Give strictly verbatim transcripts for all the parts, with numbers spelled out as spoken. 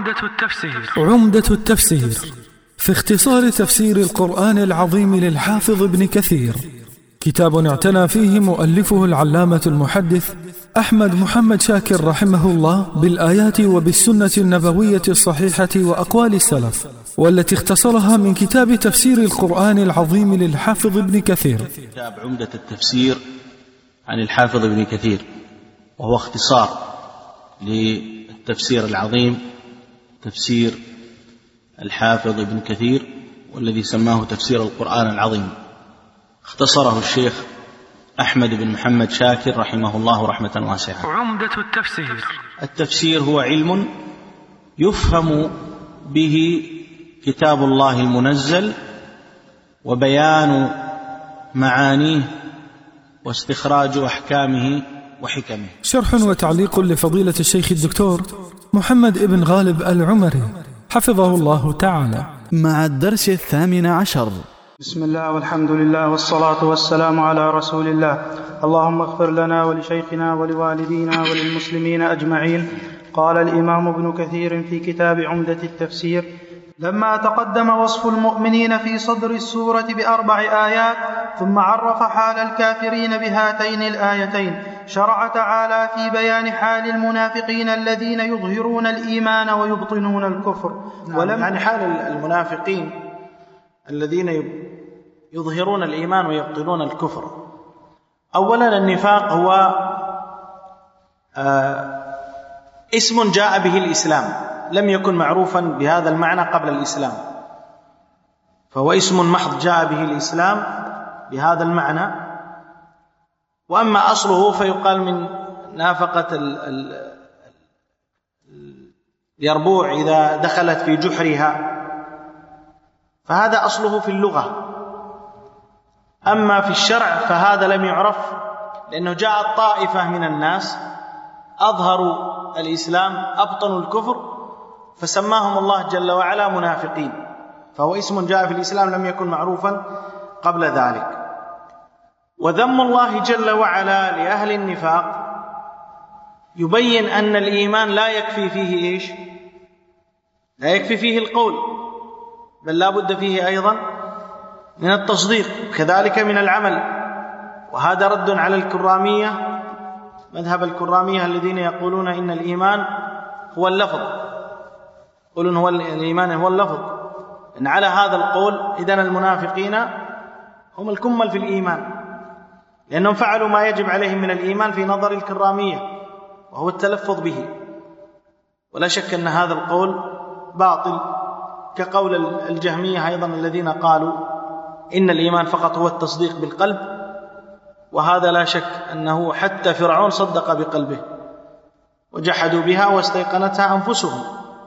عمدة التفسير عمدة التفسير في اختصار تفسير القرآن العظيم للحافظ ابن كثير، كتاب اعتنى فيه مؤلفه العلامة المحدث أحمد محمد شاكر رحمه الله بالآيات وبالسنة النبوية الصحيحة وأقوال السلف، والتي اختصرها من كتاب تفسير القرآن العظيم للحافظ ابن كثير. كتاب عمدة التفسير عن الحافظ ابن كثير، وهو اختصار للتفسير العظيم تفسير الحافظ ابن كثير، والذي سماه تفسير القرآن العظيم. اختصره الشيخ أحمد بن محمد شاكر رحمه الله رحمة واسعة. عمدة التفسير التفسير هو علم يفهم به كتاب الله المنزل وبيان معانيه واستخراج أحكامه وحكمه. شرح وتعليق لفضيلة الشيخ الدكتور محمد ابن غالب العمري حفظه الله تعالى، مع الدرس الثامن عشر. بسم الله والحمد لله والصلاة والسلام على رسول الله. اللهم اغفر لنا ولشيخنا ولوالدينا وللمسلمين أجمعين. قال الإمام ابن كثير في كتاب عمدة التفسير: لما تقدم وصف المؤمنين في صدر السورة بأربع آيات، ثم عرف حال الكافرين بهاتين الآيتين، شرع تعالى في بيان حال المنافقين الذين يظهرون الإيمان ويبطنون الكفر. ولم يعني حال المنافقين الذين يظهرون الإيمان ويبطنون الكفر. أولا، النفاق هو آه اسم جاء به الإسلام، لم يكن معروفا بهذا المعنى قبل الإسلام، فهو اسم محض جاء به الإسلام بهذا المعنى. وأما أصله فيقال من نافقة اليربوع إذا دخلت في جحرها، فهذا أصله في اللغة. أما في الشرع فهذا لم يعرف، لأنه جاءت طائفة من الناس أظهروا الإسلام أبطنوا الكفر، فسماهم الله جل وعلا منافقين، فهو اسم جاء في الإسلام لم يكن معروفا قبل ذلك. وذم الله جل وعلا لأهل النفاق يبين أن الإيمان لا يكفي فيه إيش؟ لا يكفي فيه القول، بل لا بد فيه أيضا من التصديق، كذلك من العمل. وهذا رد على الكرامية، مذهب الكرامية الذين يقولون إن الإيمان هو اللفظ، يقولون هو الإيمان هو اللفظ. إن على هذا القول إذن المنافقين هم الكمل في الإيمان، لأنهم فعلوا ما يجب عليهم من الإيمان في نظر الكرامية، وهو التلفظ به. ولا شك أن هذا القول باطل، كقول الجهمية أيضا الذين قالوا إن الإيمان فقط هو التصديق بالقلب، وهذا لا شك أنه حتى فرعون صدق بقلبه وجحدوا بها واستيقنتها أنفسهم.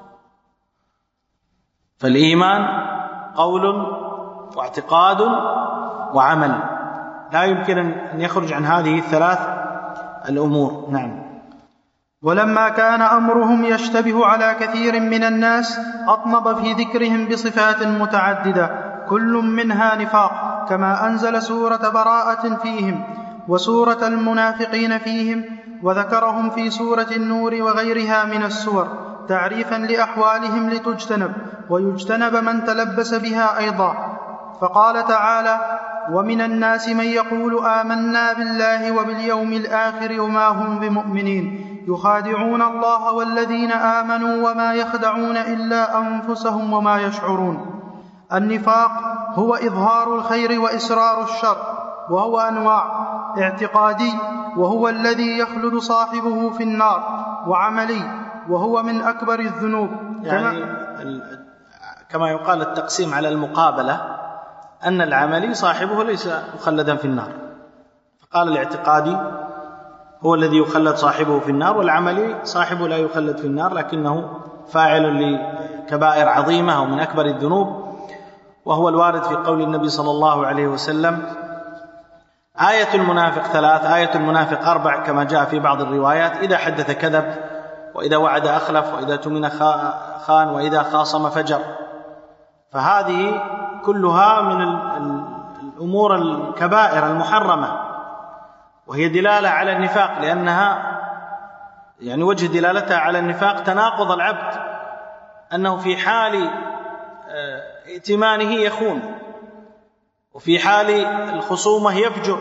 فالإيمان قول واعتقاد وعمل، لا يمكن أن يخرج عن هذه الثلاث الأمور. نعم. ولما كان أمرهم يشتبه على كثير من الناس، أطنب في ذكرهم بصفات متعددة كل منها نفاق، كما أنزل سورة براءة فيهم وسورة المنافقين فيهم، وذكرهم في سورة النور وغيرها من السور تعريفا لأحوالهم لتجتنب، ويجتنب من تلبس بها أيضا. فقال تعالى: ومن الناس من يقول آمنا بالله وباليوم الآخر وما هم بمؤمنين يخادعون الله والذين آمنوا وما يخدعون إلا أنفسهم وما يشعرون. النفاق هو إظهار الخير وإسرار الشر، وهو أنواع: اعتقادي وهو الذي يخلد صاحبه في النار، وعملي وهو من أكبر الذنوب. يعني كما يقال التقسيم على المقابلة، أن العملي صاحبه ليس مخلدا في النار، فقال الاعتقادي هو الذي يخلد صاحبه في النار، والعملي صاحبه لا يخلد في النار لكنه فاعل لكبائر عظيمة ومن أكبر الذنوب، وهو الوارد في قول النبي صلى الله عليه وسلم: آية المنافق ثلاث، آية المنافق أربع، كما جاء في بعض الروايات: إذا حدث كذب، وإذا وعد أخلف، وإذا تمن خان، وإذا خاصم فجر. فهذه كلها من الأمور الكبائر المحرمة، وهي دلالة على النفاق، لأنها يعني وجه دلالتها على النفاق تناقض العبد أنه في حال ائتمانه يخون، وفي حال الخصومة يفجر،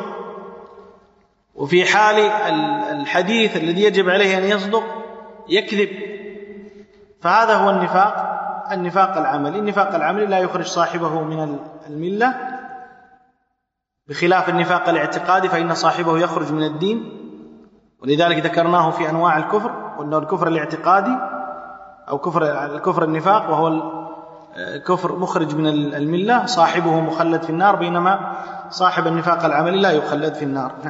وفي حال الحديث الذي يجب عليه أن يصدق يكذب. فهذا هو النفاق، النفاق العملي. النفاق العملي لا يخرج صاحبه من الملة، بخلاف النفاق الاعتقادي فإن صاحبه يخرج من الدين، ولذلك ذكرناه في أنواع الكفر، وأنه الكفر الاعتقادي أو كفر الكفر النفاق وهو كفر مخرج من الملة صاحبه مخلد في النار، بينما صاحب النفاق العملي لا يخلد في النار. نعم.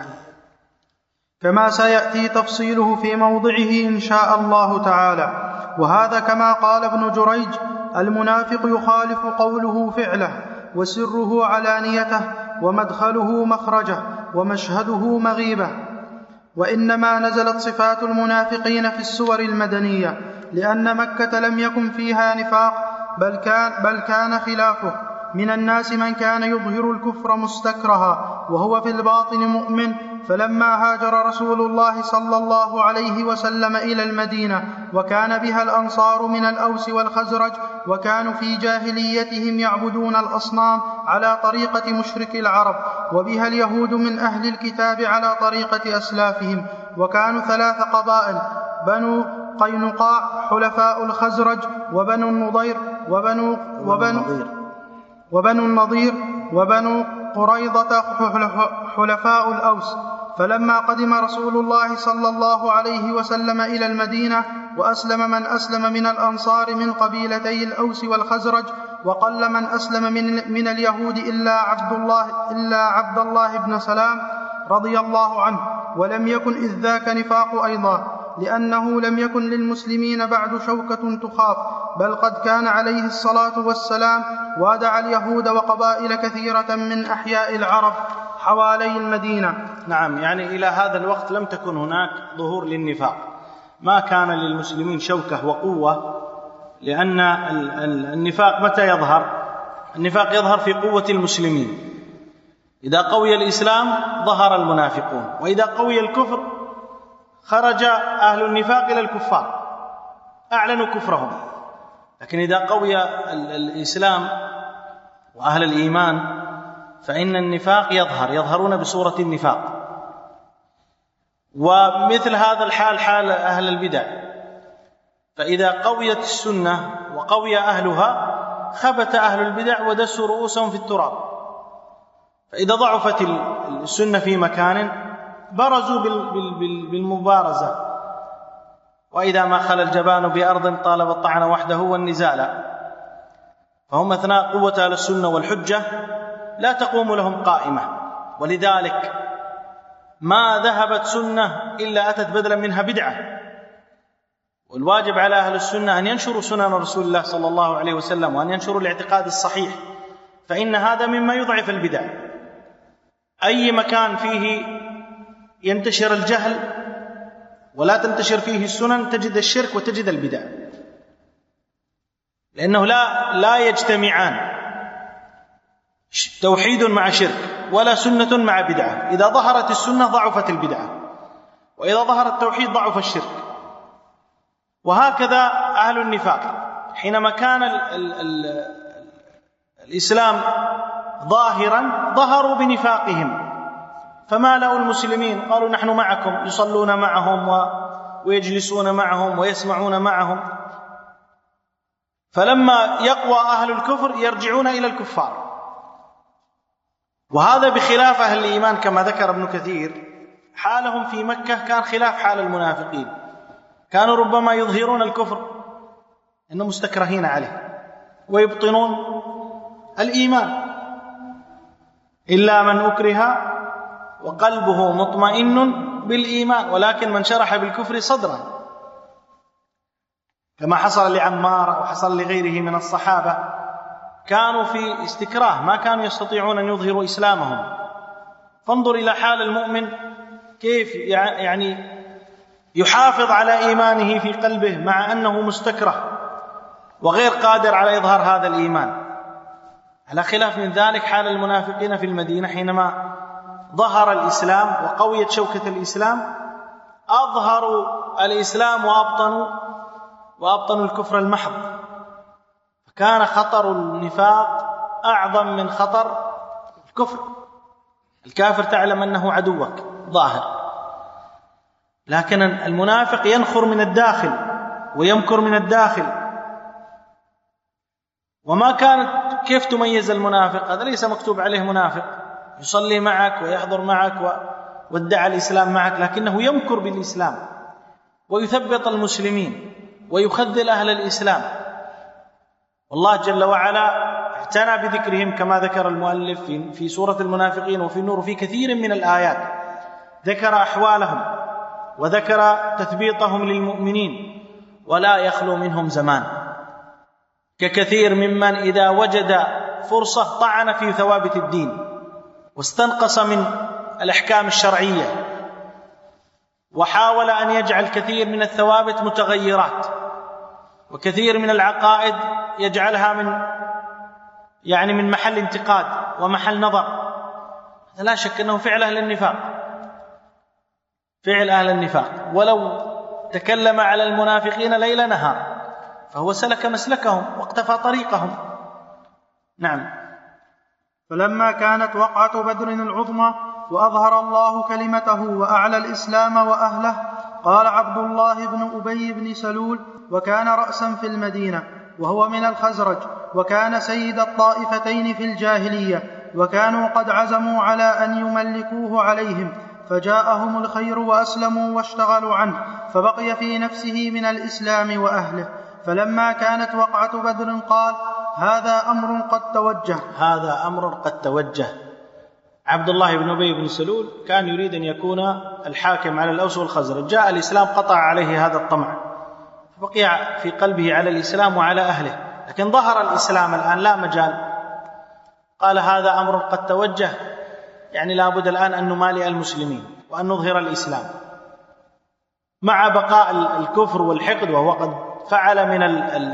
كما سيأتي تفصيله في موضعه إن شاء الله تعالى. وهذا كما قال ابن جريج: المنافق يخالف قوله فعله، وسره علانيته، ومدخله مخرجه، ومشهده مغيبه. وإنما نزلت صفات المنافقين في السور المدنية، لأن مكة لم يكن فيها نفاق، بل كان, بل كان خلافه. من الناس من كان يظهر الكفر مستكرها وهو في الباطن مؤمن. فلما هاجر رسول الله صلى الله عليه وسلم إلى المدينة، وكان بها الأنصار من الأوس والخزرج، وكانوا في جاهليتهم يعبدون الأصنام على طريقة مشرك العرب، وبها اليهود من أهل الكتاب على طريقة أسلافهم. وكانوا ثلاث قبائل: بنو قينقاع حلفاء الخزرج، وبنو النضير وبنو, وبنو, وبنو النضير وبنو قريظة حلفاء الأوس. فلما قدم رسول الله صلى الله عليه وسلم إلى المدينة، وأسلم من أسلم من الأنصار من قبيلتي الأوس والخزرج، وقل من أسلم من, من اليهود إلا عبد الله إلا عبد الله بن سلام رضي الله عنه. ولم يكن إذ ذاك نفاق أيضا، لأنه لم يكن للمسلمين بعد شوكة تخاف، بل قد كان عليه الصلاة والسلام وادع اليهود وقبائل كثيرة من أحياء العرب حوالي المدينة. نعم، يعني إلى هذا الوقت لم تكن هناك ظهور للنفاق، ما كان للمسلمين شوكة وقوة، لأن النفاق متى يظهر؟ النفاق يظهر في قوة المسلمين. إذا قوي الإسلام ظهر المنافقون، وإذا قوي الكفر خرج أهل النفاق إلى الكفار، أعلنوا كفرهم. لكن إذا قوي الإسلام وأهل الإيمان فإن النفاق يظهر، يظهرون بصورة النفاق. ومثل هذا الحال حال أهل البدع، فإذا قويت السنة وقوي أهلها خبت أهل البدع ودسوا رؤوسهم في التراب. فإذا ضعفت السنة في مكان برزوا بالمبارزة، وإذا ما خل الجبان بأرض طالب الطعن وحده والنزال. فهم أثناء قوة أهل السنة والحجة لا تقوم لهم قائمة، ولذلك ما ذهبت سنة إلا أتت بدلا منها بدعة. والواجب على أهل السنة أن ينشروا سنن رسول الله صلى الله عليه وسلم، وأن ينشروا الاعتقاد الصحيح، فإن هذا مما يضعف البدع. أي مكان فيه ينتشر الجهل ولا تنتشر فيه السنن تجد الشرك وتجد البدع، لأنه لا لا يجتمعان، توحيد مع شرك ولا سنة مع بدعة. إذا ظهرت السنة ضعفت البدعة، وإذا ظهر التوحيد ضعف الشرك. وهكذا أهل النفاق، حينما كان ال ال ال الإسلام ظاهرا ظهروا بنفاقهم، فمالأوا المسلمين قالوا نحن معكم، يصلون معهم ويجلسون معهم ويسمعون معهم. فلما يقوى أهل الكفر يرجعون إلى الكفار. وهذا بخلاف أهل الإيمان كما ذكر ابن كثير، حالهم في مكة كان خلاف حال المنافقين، كانوا ربما يظهرون الكفر إنهم مستكرهين عليه ويبطنون الإيمان، إلا من أكره وقلبه مطمئن بالإيمان، ولكن من شرح بالكفر صدرا، كما حصل لعمار وحصل لغيره من الصحابة، كانوا في استكراه، ما كانوا يستطيعون أن يظهروا إسلامهم. فانظر إلى حال المؤمن كيف يعني يحافظ على إيمانه في قلبه مع أنه مستكره وغير قادر على إظهار هذا الإيمان. على خلاف من ذلك حال المنافقين في المدينة، حينما ظهر الإسلام وقويت شوكة الإسلام أظهروا الإسلام وأبطنوا وأبطنوا الكفر المحض، كان خطر النفاق أعظم من خطر الكفر. الكافر تعلم أنه عدوك ظاهر، لكن المنافق ينخر من الداخل ويمكر من الداخل. وما كانت كيف تميز المنافق؟ هذا ليس مكتوب عليه منافق، يصلي معك ويحضر معك وادعى الإسلام معك، لكنه يمكر بالإسلام ويثبط المسلمين ويخذل أهل الإسلام. والله جل وعلا اعتنى بذكرهم كما ذكر المؤلف في سورة المنافقين وفي النور في كثير من الآيات، ذكر أحوالهم وذكر تثبيطهم للمؤمنين، ولا يخلو منهم زمان، ككثير ممن إذا وجد فرصة طعن في ثوابت الدين واستنقص من الأحكام الشرعية، وحاول أن يجعل كثير من الثوابت متغيرات، وكثير من العقائد يجعلها من يعني من محل انتقاد ومحل نظر. لا شك أنه فعل أهل النفاق، فعل أهل النفاق. ولو تكلم على المنافقين ليل نهار فهو سلك مسلكهم واقتفى طريقهم. نعم. فلما كانت وقعة بدر العظمى وأظهر الله كلمته وأعلى الإسلام وأهله، قال عبد الله بن أبي بن سلول، وكان رأسا في المدينة وهو من الخزرج، وكان سيد الطائفتين في الجاهلية، وكانوا قد عزموا على أن يملكوه عليهم، فجاءهم الخير وأسلموا واشتغلوا عنه، فبقي في نفسه من الإسلام وأهله. فلما كانت وقعة بدر قال: هذا أمر قد توجه. هذا أمر قد توجه. عبد الله بن أبي بن سلول كان يريد أن يكون الحاكم على الأوس والخزرج، جاء الإسلام قطع عليه هذا الطمع، فبقي في قلبه على الإسلام وعلى أهله، لكن ظهر الإسلام الآن لا مجال. قال: هذا أمر قد توجه، يعني لا بد الآن أن نمالئ المسلمين وأن نظهر الإسلام مع بقاء الكفر والحقد، وهو قد فعل من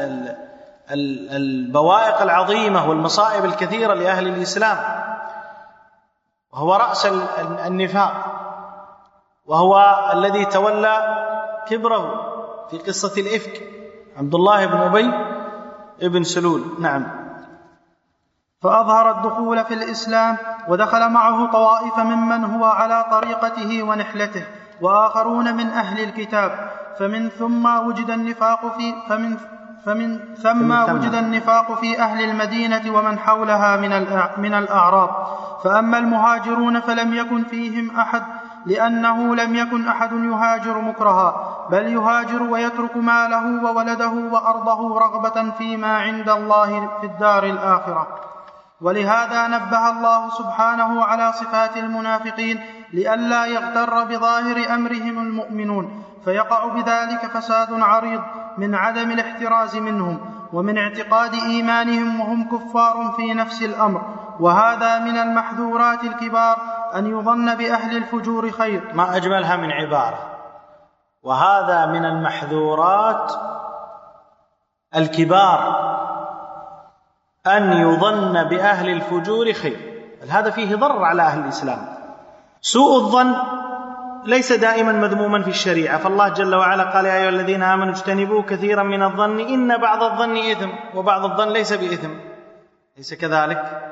البوائق العظيمة والمصائب الكثيرة لأهل الإسلام، وهو رأس النفاق، وهو الذي تولى كبره في قصة الإفك، عبد الله بن أبي بن سلول. نعم. فأظهر الدخول في الإسلام، ودخل معه طوائف ممن هو على طريقته ونحلته، وآخرون من أهل الكتاب، فمن ثم وجد النفاق في فمن فمن ثم وجد النفاق في أهل المدينة ومن حولها من من الأعراب. فأما المهاجرون فلم يكن فيهم أحد، لأنه لم يكن أحد يهاجر مكرها، بل يهاجر ويترك ماله وولده وأرضه رغبة فيما عند الله في الدار الآخرة. ولهذا نبه الله سبحانه على صفات المنافقين لئلا يغتر بظاهر أمرهم المؤمنون، فيقع بذلك فساد عريض من عدم الاحتراز منهم ومن اعتقاد إيمانهم وهم كفار في نفس الأمر. وهذا من المحذورات الكبار أن يظن بأهل الفجور خير. ما أجملها من عبارة: وهذا من المحذورات الكبار أن يظن بأهل الفجور خير. هذا فيه ضرر على أهل الإسلام. سوء الظن ليس دائما مذموما في الشريعة، فالله جل وعلا قال: يا أيها الذين آمنوا اجتنبوا كثيرا من الظن إن بعض الظن إثم، وبعض الظن ليس بإثم، ليس كذلك؟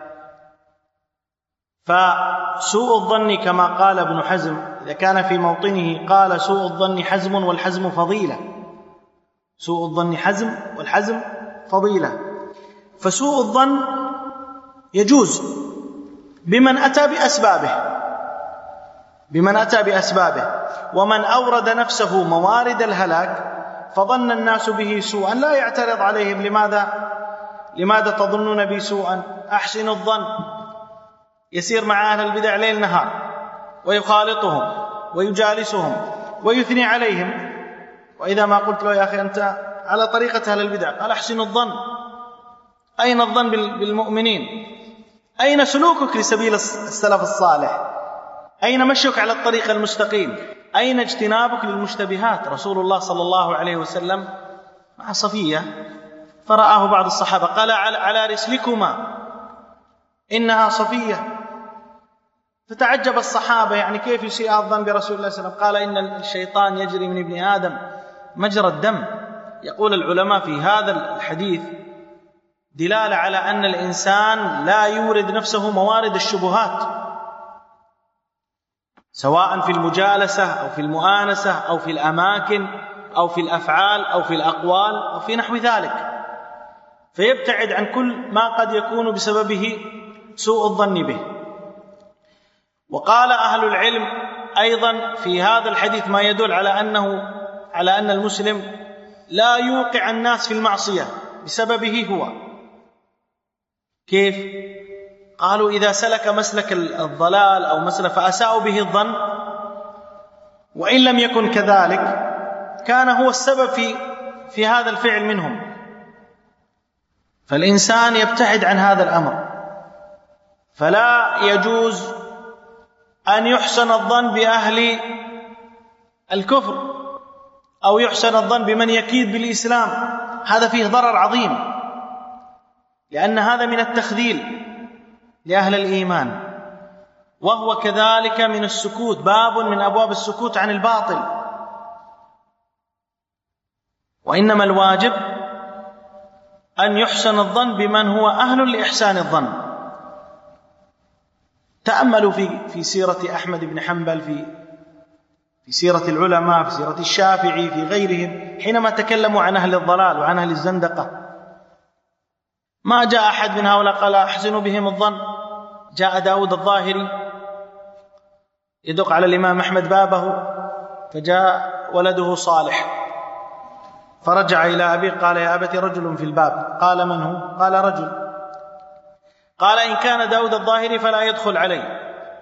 فسوء الظن كما قال ابن حزم إذا كان في موطنه، قال: سوء الظن حزم والحزم فضيلة. سوء الظن حزم والحزم فضيلة. فسوء الظن يجوز بمن أتى بأسبابه بمن أتى بأسبابه ومن أورد نفسه موارد الهلاك فظن الناس به سوءا لا يعترض عليهم: لماذا لماذا تظنون بي سوءا؟ أحسن الظن. يسير مع أهل البدع ليل نهار ويخالطهم ويجالسهم ويثني عليهم، وإذا ما قلت له: يا أخي أنت على طريقة أهل البدع، قال: أحسن الظن. أين الظن بالمؤمنين؟ أين سلوكك لسبيل السلف الصالح؟ أين مشيك على الطريق المستقيم؟ أين اجتنابك للمشتبهات؟ رسول الله صلى الله عليه وسلم مع صفية فرآه بعض الصحابة قال: على رسلكما إنها صفية. فتعجب الصحابة، يعني كيف يسيء الظن برسول الله صلى الله عليه وسلم؟ قال: إن الشيطان يجري من ابن آدم مجرى الدم. يقول العلماء في هذا الحديث دلالة على أن الإنسان لا يورد نفسه موارد الشبهات، سواء في المجالسة أو في المؤانسة أو في الأماكن أو في الأفعال أو في الأقوال أو في نحو ذلك، فيبتعد عن كل ما قد يكون بسببه سوء الظن به. وقال أهل العلم أيضا في هذا الحديث ما يدل على أنه على أن المسلم لا يوقع الناس في المعصية بسببه هو. كيف؟ قالوا إذا سلك مسلك الضلال أو مسلك فأساءوا به الظن، وإن لم يكن كذلك كان هو السبب في في هذا الفعل منهم، فالإنسان يبتعد عن هذا الأمر. فلا يجوز أن يحسن الظن بأهل الكفر أو يحسن الظن بمن يكيد بالإسلام، هذا فيه ضرر عظيم، لأن هذا من التخذيل لأهل الإيمان، وهو كذلك من السكوت، باب من أبواب السكوت عن الباطل. وإنما الواجب أن يحسن الظن بمن هو أهل لإحسان الظن. تأملوا في في سيرة أحمد بن حنبل، في في سيرة العلماء، في سيرة الشافعي، في غيرهم، حينما تكلموا عن أهل الضلال وعن أهل الزندقة ما جاء أحد من هؤلاء قال أحسن بهم الظن. جاء داود الظاهري يدق على الإمام أحمد بابه، فجاء ولده صالح فرجع إلى أبيه قال يا أبت رجل في الباب. قال من هو؟ قال رجل. قال إن كان داود الظاهري فلا يدخل علي.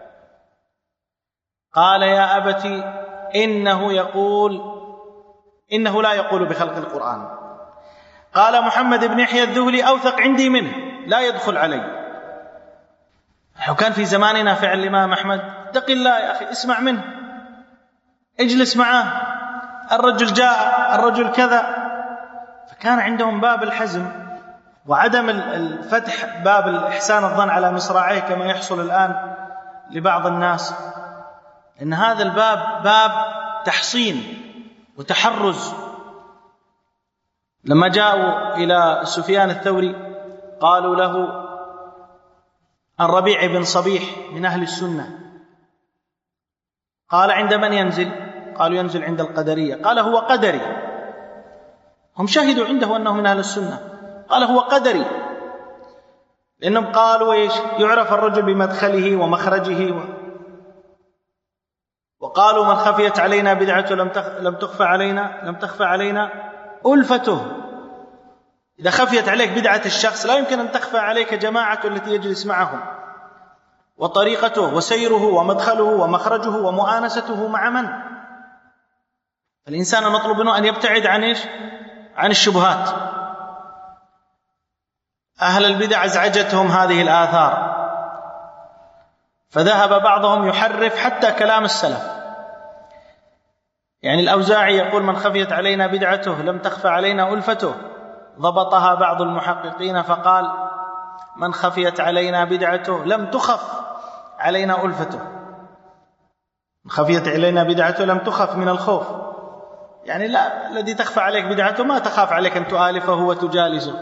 قال يا أبت إنه يقول إنه لا يقول بخلق القرآن. قال محمد بن يحيى الذهلي أوثق عندي منه لا يدخل علي. وكان في زماننا فعل الإمام أحمد، اتق الله يا أخي، اسمع منه، اجلس معه، الرجل جاء، الرجل كذا. فكان عندهم باب الحزم وعدم الفتح باب الإحسان الظن على مصراعيه كما يحصل الآن لبعض الناس، إن هذا الباب باب تحصين وتحرز. لما جاءوا إلى سفيان الثوري قالوا له الربيع بن صبيح من أهل السنة، قال عند من ينزل؟ قالوا ينزل عند القدرية. قال هو قدري، هم شهدوا عنده أنه من أهل السنة. قال هو قدري، لأنهم قالوا إيش؟ يعرف الرجل بمدخله ومخرجه و... وقالوا من خفيت علينا بدعته لم تخ... لم تخفى علينا لم تخفى علينا ألفته. إذا خفيت عليك بدعة الشخص لا يمكن أن تخفى عليك جماعة التي يجلس معهم، وطريقته وسيره ومدخله ومخرجه ومؤانسته مع من. الإنسان نطلب منه أن يبتعد عن إيش؟ عن الشبهات. أهل البدع أزعجتهم هذه الآثار، فذهب بعضهم يحرف حتى كلام السلف. يعني الأوزاعي يقول من خفيت علينا بدعته لم تخفى علينا ألفته، ضبطها بعض المحققين فقال من خفيت علينا بدعته لم تخف علينا ألفته. من خفيت علينا بدعته لم تخف من الخوف، يعني لا، الذي تخفى عليك بدعته ما تخاف عليك أن تؤالفه وتجالسه.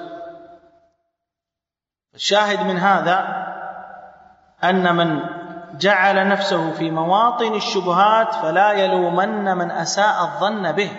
الشاهد من هذا أن من جعل نفسه في مواطن الشبهات فلا يلومن من أساء الظن به.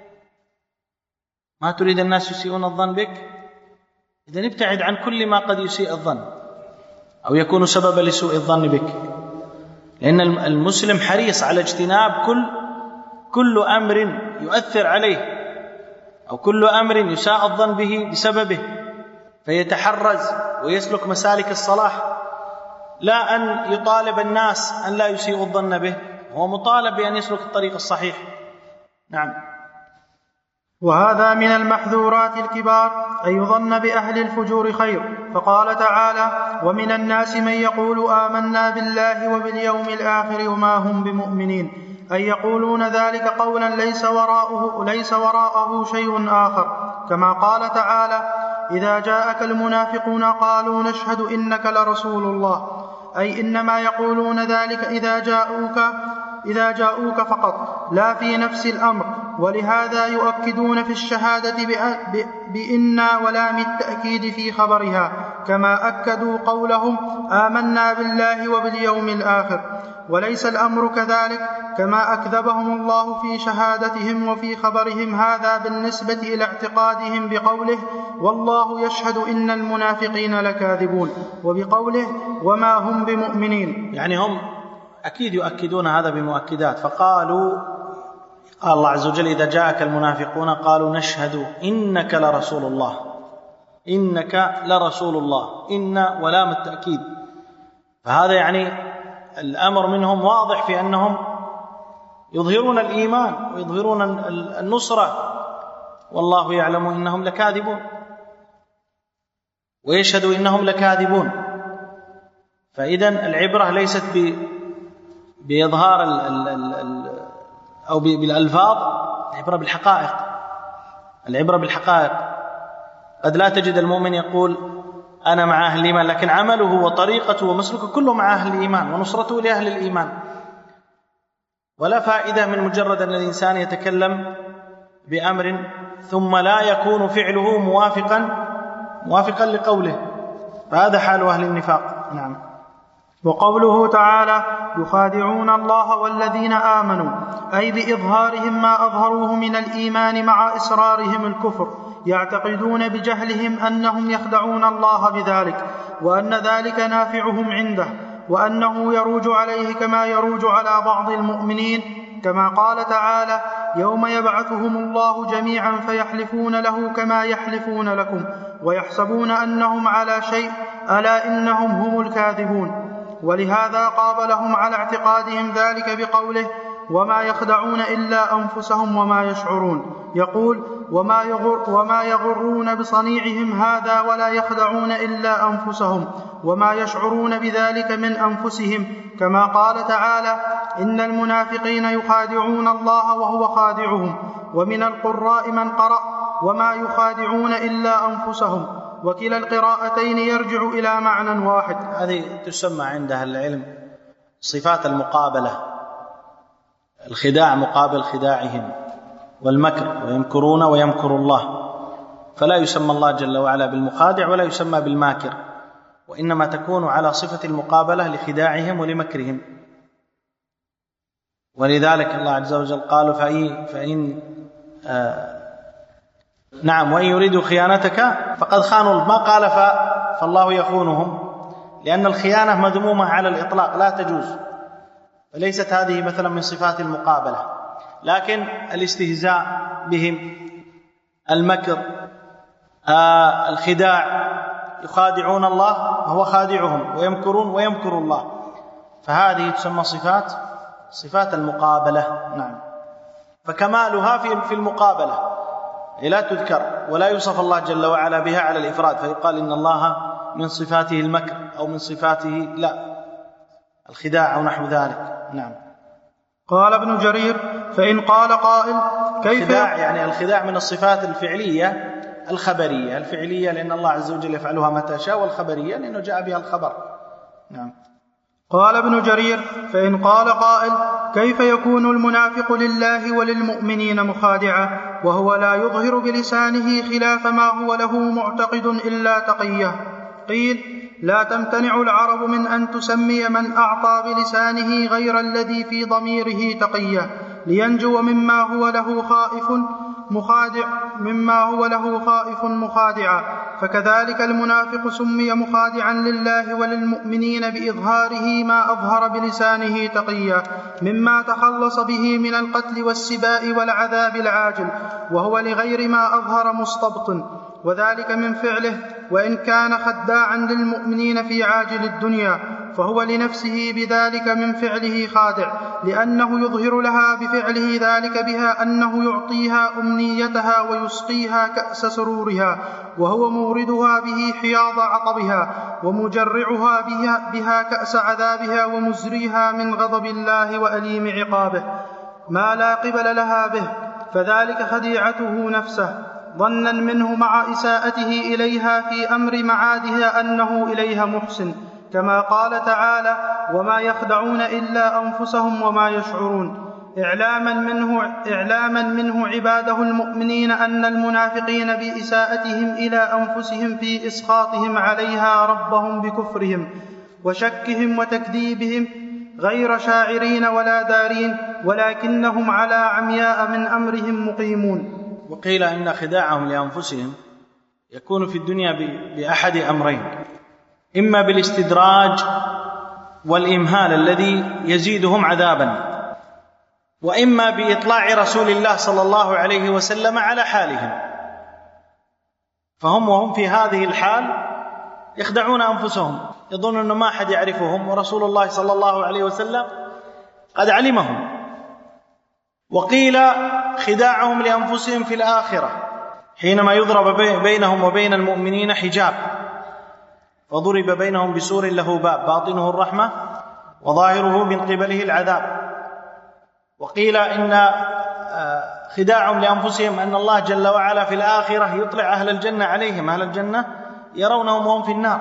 ما تريد الناس يسيئون الظن بك؟ إذن ابتعد عن كل ما قد يسيء الظن أو يكون سببا لسوء الظن بك، لأن المسلم حريص على اجتناب كل كل أمر يؤثر عليه أو كل أمر يساء الظن به بسببه، فيتحرز ويسلك مسالك الصلاح، لا أن يطالب الناس أن لا يسيئوا الظن به، هو مطالب بأن يسلك الطريق الصحيح. نعم. وهذا من المحذورات الكبار أن يظن بأهل الفجور خير، فقال تعالى ومن الناس من يقول آمنا بالله وباليوم الآخر وما هم بمؤمنين، أن يقولون ذلك قولا ليس وراءه, ليس وراءه شيء آخر، كما قال تعالى إذا جاءك المنافقون قالوا نشهد إنك لرسول الله، أي إنما يقولون ذلك إذا جاءوك, إذا جاءوك فقط، لا في نفس الأمر، ولهذا يؤكدون في الشهادة بإن ولام التأكيد في خبرها، كما أكدوا قولهم آمنا بالله وباليوم الآخر. وليس الأمر كذلك، كما أكذبهم الله في شهادتهم وفي خبرهم هذا بالنسبة إلى اعتقادهم بقوله والله يشهد إن المنافقين لكاذبون، وبقوله وما هم بمؤمنين. يعني هم أكيد يؤكدون هذا بمؤكدات، فقالوا قال الله عز وجل إذا جاءك المنافقون قالوا نشهد إنك لرسول الله، إنك لرسول الله، إن ولام التأكيد. فهذا يعني الأمر منهم واضح في أنهم يظهرون الإيمان ويظهرون النصرة، والله يعلم إنهم لكاذبون ويشهد إنهم لكاذبون. فإذن العبرة ليست بإظهار ال ال ال أو بالألفاظ، العبرة بالحقائق، العبرة بالحقائق. قد لا تجد المؤمن يقول أنا مع أهل الإيمان، لكن عمله وطريقته ومسلكه كله مع أهل الإيمان ونصرته لأهل الإيمان. ولا فائدة من مجرد أن الإنسان يتكلم بأمر ثم لا يكون فعله موافقا موافقا لقوله، فهذا حال أهل النفاق. نعم. وقوله تعالى يخادعون الله والذين آمنوا، أي بإظهارهم ما أظهروه من الإيمان مع إصرارهم الكفر، يعتقدون بجهلهم أنهم يخدعون الله بذلك، وأن ذلك نافعهم عنده، وأنه يروج عليه كما يروج على بعض المؤمنين، كما قال تعالى يوم يبعثهم الله جميعا فيحلفون له كما يحلفون لكم ويحسبون أنهم على شيء ألا إنهم هم الكاذبون. ولهذا قابلهم على اعتقادهم ذلك بقوله وما يخدعون إلا أنفسهم وما يشعرون، يقول وما, يغر وما يغرون بصنيعهم هذا ولا يخدعون إلا أنفسهم وما يشعرون بذلك من أنفسهم، كما قال تعالى إن المنافقين يخادعون الله وهو خادعهم. ومن القراء من قرأ وما يخادعون إلا أنفسهم، وكلا القراءتين يرجع إلى معنى واحد. هذه تسمى عند أهل العلم صفات المقابلة، الخداع مقابل خداعهم، والمكر، ويمكرون ويمكر الله. فلا يسمى الله جل وعلا بالمخادع ولا يسمى بالماكر، وإنما تكون على صفة المقابلة لخداعهم ولمكرهم. ولذلك الله عز وجل قال فإن, فإن آه نعم وإن يريدوا خيانتك فقد خانوا، ما قال فالله يخونهم، لأن الخيانة مذمومة على الإطلاق لا تجوز، فليست هذه مثلا من صفات المقابلة. لكن الاستهزاء بهم، المكر، آه الخداع، يخادعون الله وهو خادعهم، ويمكرون ويمكر الله، فهذه تسمى صفات صفات المقابلة. نعم. فكمالها في المقابلة لا تذكر ولا يوصف الله جل وعلا بها على الإفراد، فيقال إن الله من صفاته المكر أو من صفاته لا الخداع أو نحو ذلك. نعم. قال ابن جرير فإن قال قائل كيف الخداع، يعني الخداع من الصفات الفعلية الخبرية، الفعلية لأن الله عز وجل يفعلها متى شاء، والخبرية لأنه جاء بها الخبر. نعم. قال ابن جرير فإن قال قائل كيف يكون المنافق لله وللمؤمنين مخادعا وهو لا يظهر بلسانه خلاف ما هو له معتقد إلا تقيه؟ قيل لا تمتنع العرب من أن تسمي من أعطى بلسانه غير الذي في ضميره تقيه لينجو مما هو له خائف مخادع مما هو له خائف مخادعا، فكذلك المنافق سمي مخادعا لله وللمؤمنين بإظهاره ما أظهر بلسانه تقيا مما تخلص به من القتل والسباء والعذاب العاجل، وهو لغير ما أظهر مستبطن، وذلك من فعله وإن كان خداعا للمؤمنين في عاجل الدنيا، فهو لنفسه بذلك من فعله خادع، لأنه يظهر لها بفعله ذلك بها أنه يعطيها أمنيتها ويسقيها كأس سرورها، وهو موردها به حياض عطبها، ومجرعها بها, بها كأس عذابها، ومزريها من غضب الله وأليم عقابه ما لا قبل لها به، فذلك خديعته نفسه ظنا منه مع إساءته إليها في أمر معادها أنه إليها محسن، كما قال تعالى وما يخدعون إلا أنفسهم وما يشعرون. إعلاما منه, إعلاما منه عباده المؤمنين أن المنافقين بإساءتهم إلى أنفسهم في إسخاطهم عليها ربهم بكفرهم وشكهم وتكذيبهم غير شاعرين ولا دارين، ولكنهم على عمياء من أمرهم مقيمون. وقيل إن خداعهم لأنفسهم يكون في الدنيا بأحد أمرين: إما بالاستدراج والإمهال الذي يزيدهم عذابا، وإما بإطلاع رسول الله صلى الله عليه وسلم على حالهم، فهم وهم في هذه الحال يخدعون أنفسهم، يظنون أن ما أحد يعرفهم، ورسول الله صلى الله عليه وسلم قد علمهم. وقيل خداعهم لأنفسهم في الآخرة حينما يضرب بينهم وبين المؤمنين حجاب، فضرب بينهم بسور له باب باطنه الرحمة وظاهره من قبله العذاب. وقيل إن خداعهم لأنفسهم أن الله جل وعلا في الآخرة يطلع أهل الجنة عليهم، أهل الجنة يرونهم وهم في النار،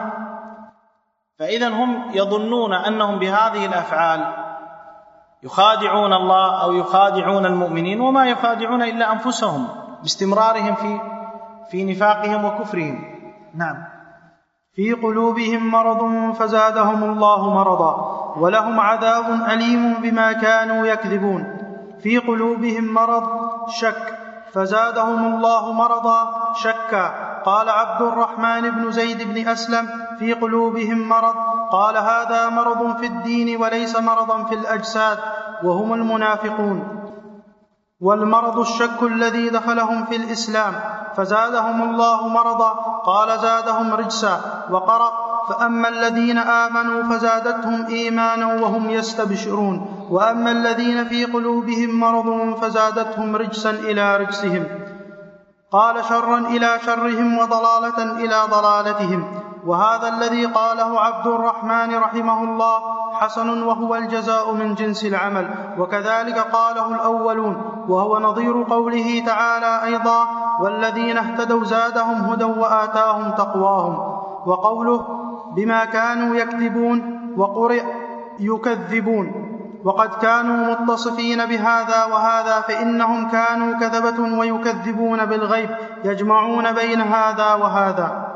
فإذا هم يظنون أنهم بهذه الأفعال يخادعون الله أو يخادعون المؤمنين، وما يخادعون إلا أنفسهم باستمرارهم في في نفاقهم وكفرهم. نعم. في قلوبهم مرض فزادهم الله مرضا ولهم عذاب أليم بما كانوا يكذبون. في قلوبهم مرض شك فزادهم الله مرضا شكا. قال عبد الرحمن بن زيد بن أسلم: في قلوبهم مرض. قال: هذا مرض في الدين وليس مرضا في الأجساد، وهم المنافقون. والمرض الشك الذي دخلهم في الإسلام فزادهم الله مرضا. قال: زادهم رجسا. وقرأ: فأما الذين آمنوا فزادتهم إيمانا وهم يستبشرون، وأما الذين في قلوبهم مرض فزادتهم رجسا إلى رجسهم. قال: شرا إلى شرهم وضلالة إلى ضلالتهم. وهذا الذي قاله عبد الرحمن رحمه الله حسن، وهو الجزاء من جنس العمل، وكذلك قاله الأولون، وهو نظير قوله تعالى أيضا: والذين اهتدوا زادهم هدى وآتاهم تقواهم. وقوله: بما كانوا يكذبون، وقرئ يكذبون. وقد كانوا متصفين بهذا وهذا، فإنهم كانوا كذبة ويكذبون بالغيب، يجمعون بين هذا وهذا.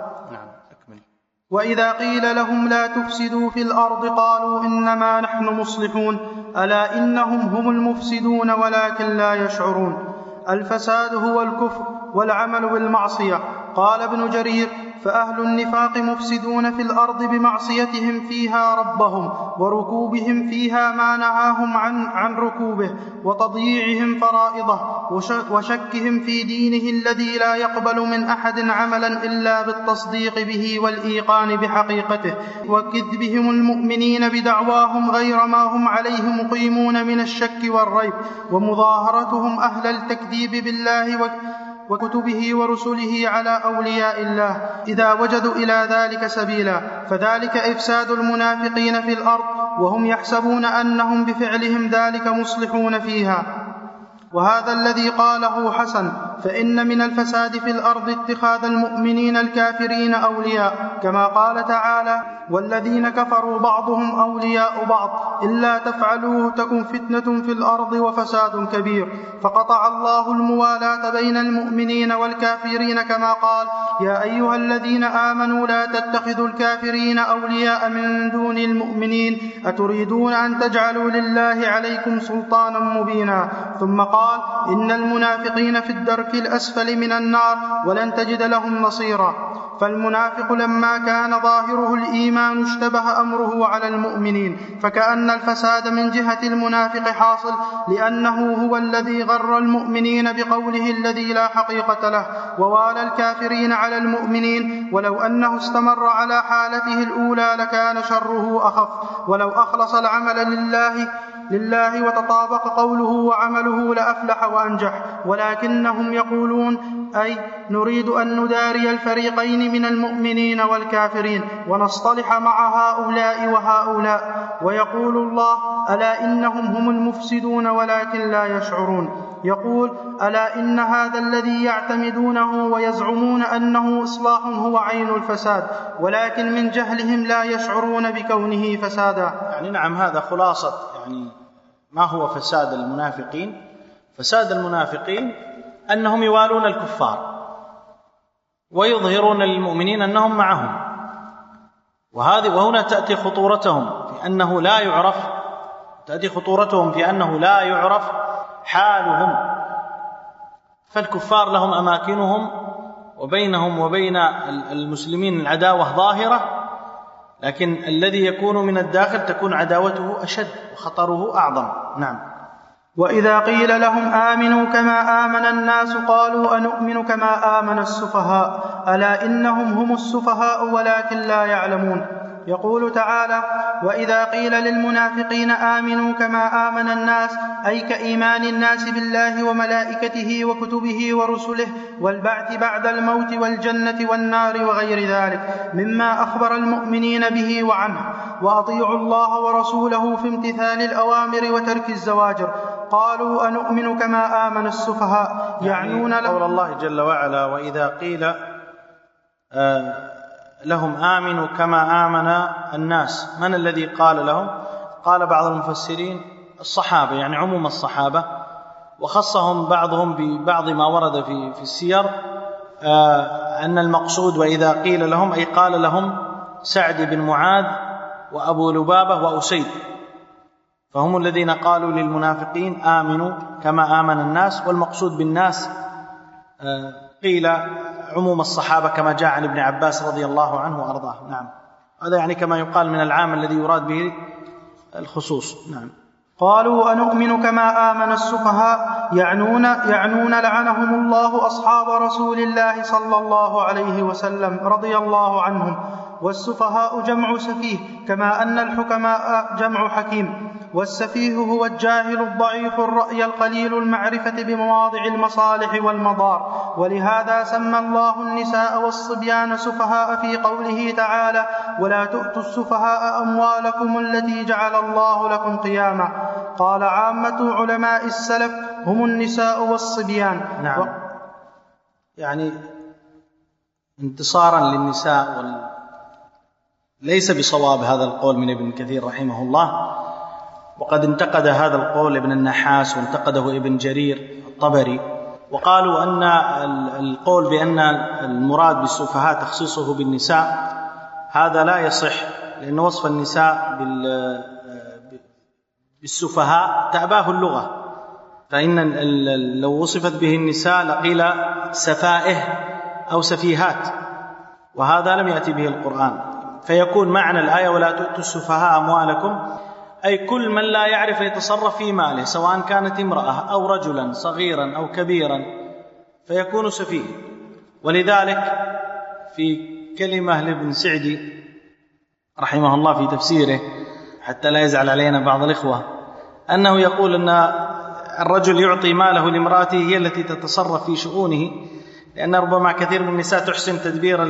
وإذا قيل لهم لا تفسدوا في الأرض قالوا إنما نحن مصلحون، ألا إنهم هم المفسدون ولكن لا يشعرون. الفساد هو الكفر والعمل بالمعصية. قال ابن جرير: فأهل النفاق مفسدون في الأرض بمعصيتهم فيها ربهم، وركوبهم فيها ما نهاهم عن, عن ركوبه، وتضييعهم فرائضه، وشكهم في دينه الذي لا يقبل من أحد عملا إلا بالتصديق به والإيقان بحقيقته، وكذبهم المؤمنين بدعواهم غير ما هم عليه مقيمون من الشك والريب، ومظاهرتهم أهل التكذيب بالله وكتبه ورسله على أولياء الله إذا وجدوا إلى ذلك سبيلا، فذلك إفساد المنافقين في الأرض، وهم يحسبون أنهم بفعلهم ذلك مصلحون فيها. وهذا الذي قاله حسن، فإن من الفساد في الأرض اتخاذ المؤمنين الكافرين أولياء، كما قال تعالى: والذين كفروا بعضهم أولياء بعض إلا تفعلوه تكن فتنة في الأرض وفساد كبير. فقطع الله الموالاة بين المؤمنين والكافرين، كما قال: يا أيها الذين آمنوا لا تتخذوا الكافرين أولياء من دون المؤمنين أتريدون أن تجعلوا لله عليكم سلطانا مبينا. ثم قال: إن المنافقين في الدرك الأسفل من النار ولن تجد لهم نصيرا. فالمنافق لما كان ظاهره الإيمان اشتبه أمره على المؤمنين، فكأن الفساد من جهة المنافق حاصل، لأنه هو الذي غر المؤمنين بقوله الذي لا حقيقة له، ووالى الكافرين على المؤمنين. ولو أنه استمر على حالته الأولى لكان شره أخف، ولو أخلص العمل لله لله وتطابق قوله وعمله لأفلح وأنجح. ولكنهم يقولون: أي نريد أن نداري الفريقين من المؤمنين والكافرين ونصطلح مع هؤلاء وهؤلاء. ويقول الله: ألا إنهم هم المفسدون ولكن لا يشعرون. يقول: ألا إن هذا الذي يعتمدونه ويزعمون أنه إصلاح هو عين الفساد، ولكن من جهلهم لا يشعرون بكونه فسادا. يعني نعم، هذا خلاصة يعني ما هو فساد المنافقين؟ فساد المنافقين أنهم يوالون الكفار ويظهرون للمؤمنين أنهم معهم، وهذه وهنا تأتي خطورتهم في أنه لا يعرف تأتي خطورتهم في أنه لا يعرف حالهم. فالكفار لهم أماكنهم وبينهم وبين المسلمين العداوة ظاهرة، لكن الذي يكون من الداخل تكون عداوته أشد وخطره أعظم. نعم. وإذا قيل لهم آمنوا كما آمن الناس قالوا أنؤمن كما آمن السفهاء ألا إنهم هم السفهاء ولكن لا يعلمون. يقول تعالى: وإذا قيل للمنافقين آمنوا كما آمن الناس، أي كإيمان الناس بالله وملائكته وكتبه ورسله والبعث بعد الموت والجنة والنار وغير ذلك مما أخبر المؤمنين به وعنه، وأطيعوا الله ورسوله في امتثال الأوامر وترك الزواجر. قالوا أنؤمن كما آمن السفهاء، يعنون يعني قول الله جل وعلا: وإذا قيل آه لهم آمنوا كما آمن الناس. من الذي قال لهم؟ قال بعض المفسرين الصحابة، يعني عموم الصحابة، وخصهم بعضهم ببعض ما ورد في في السير آه أن المقصود وإذا قيل لهم أي قال لهم سعد بن معاذ وأبو لبابة وأسيد، فهم الذين قالوا للمنافقين آمنوا كما آمن الناس. والمقصود بالناس آه قيل عموم الصحابة كما جاء عن ابن عباس رضي الله عنه وأرضاه. نعم. هذا يعني كما يقال من العام الذي يراد به الخصوص. نعم. قالوا أنؤمن كما آمن السفهاء، يعنون, يعنون لعنهم الله أصحاب رسول الله صلى الله عليه وسلم رضي الله عنهم. والسفهاء جمع سفيه، كما أن الحكماء جمع حكيم. والسفيه هو الجاهل الضعيف الرأي القليل المعرفة بمواضع المصالح والمضار. ولهذا سمى الله النساء والصبيان سفهاء في قوله تعالى: ولا تؤتوا السفهاء أموالكم التي جعل الله لكم قياما. قال عامة علماء السلف هم النساء والصبيان. نعم. و... يعني انتصارا للنساء وال... ليس بصواب هذا القول من ابن كثير رحمه الله، وقد انتقد هذا القول ابن النحاس وانتقده ابن جرير الطبري، وقالوا أن القول بأن المراد بالسفهاء تخصيصه بالنساء هذا لا يصح، لأن وصف النساء بالسفهاء تأباه اللغة، فإن لو وصفت به النساء لقيل سفائه أو سفيهات، وهذا لم يأتي به القرآن. فيكون معنى الآية ولا تؤتوا السفهاء أموالكم أي كل من لا يعرف يتصرف في ماله، سواء كانت امرأة أو رجلا صغيرا أو كبيرا، فيكون سفيه. ولذلك في كلمة لابن سعدي رحمه الله في تفسيره، حتى لا يزعل علينا بعض الإخوة، أنه يقول أن الرجل يعطي ماله لامرأته هي التي تتصرف في شؤونه، لأن ربما كثير من النساء تحسن تدبير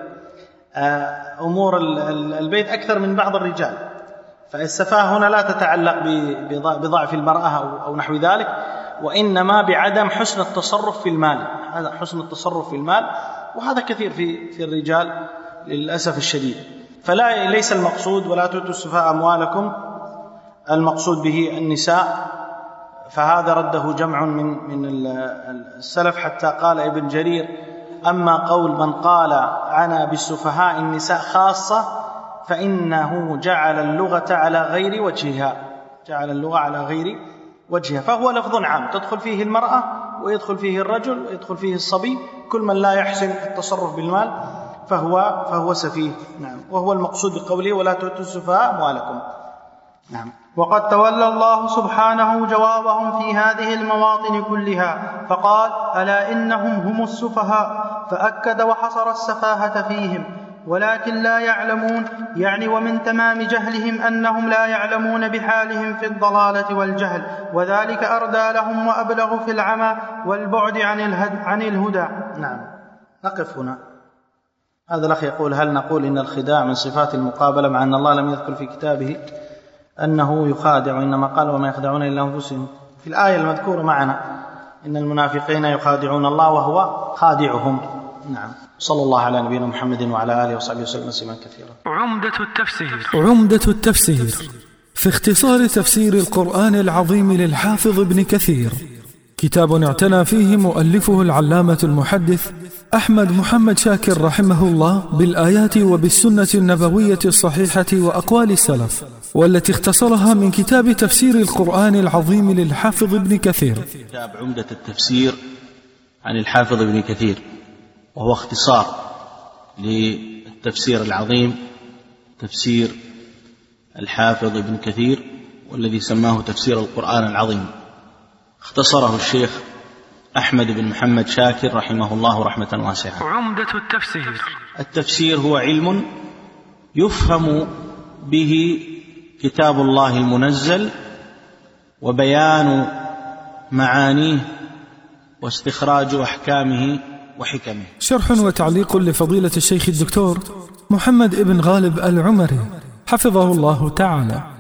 أمور البيت أكثر من بعض الرجال، فالسفاهة هنا لا تتعلق بضعف المرأة أو نحو ذلك، وإنما بعدم حسن التصرف في المال. هذا حسن التصرف في المال، وهذا كثير في في الرجال للأسف الشديد. فلا ليس المقصود ولا تؤتوا السفهاء أموالكم المقصود به النساء، فهذا رده جمع من من السلف، حتى قال ابن جرير: أما قول من قال عنا بالسفهاء النساء خاصة فإنه جعل اللغة على غير وجهها، جعل اللغة على غير وجهها، فهو لفظ عام تدخل فيه المرأة ويدخل فيه الرجل ويدخل فيه الصبي، كل من لا يحسن التصرف بالمال فهو فهو سفيه. نعم. وهو المقصود بقوله ولا تؤتوا السفهاء أموالكم. نعم. وقد تولى الله سبحانه جوابهم في هذه المواطن كلها فقال: ألا إنهم هم السفهاء، فأكد وحصر السفاهة فيهم، ولكن لا يعلمون، يعني ومن تمام جهلهم أنهم لا يعلمون بحالهم في الضلالة والجهل، وذلك أردى لهم وأبلغ في العمى والبعد عن الهدى. نعم. نقف هنا. هذا الأخ يقول: هل نقول إن الخداع من صفات المقابلة، مع أن الله لم يذكر في كتابه أنه يخادع، وإنما قال وما يخدعون إلا أنفسهم؟ في الآية المذكورة معنا إن المنافقين يخادعون الله وهو خادعهم. نعم. صلى الله على نبينا محمد وعلى آله وصحبه وسلم تسليما كثيرا. عمدة التفسير. عمدة التفسير في اختصار تفسير القرآن العظيم للحافظ ابن كثير، كتاب اعتنى فيه مؤلفه العلامة المحدث أحمد محمد شاكر رحمه الله بالآيات وبالسنة النبوية الصحيحة وأقوال السلف، والتي اختصرها من كتاب تفسير القرآن العظيم للحافظ ابن كثير. كتاب عمدة التفسير عن الحافظ ابن كثير، وهو اختصار للتفسير العظيم تفسير الحافظ ابن كثير، والذي سماه تفسير القرآن العظيم. اختصره الشيخ أحمد بن محمد شاكر رحمه الله رحمة واسعة. عمدة التفسير. التفسير هو علم يفهم به كتاب الله المنزل وبيان معانيه واستخراج أحكامه وحكمه. شرح وتعليق لفضيلة الشيخ الدكتور محمد بن غالب العمري حفظه الله تعالى.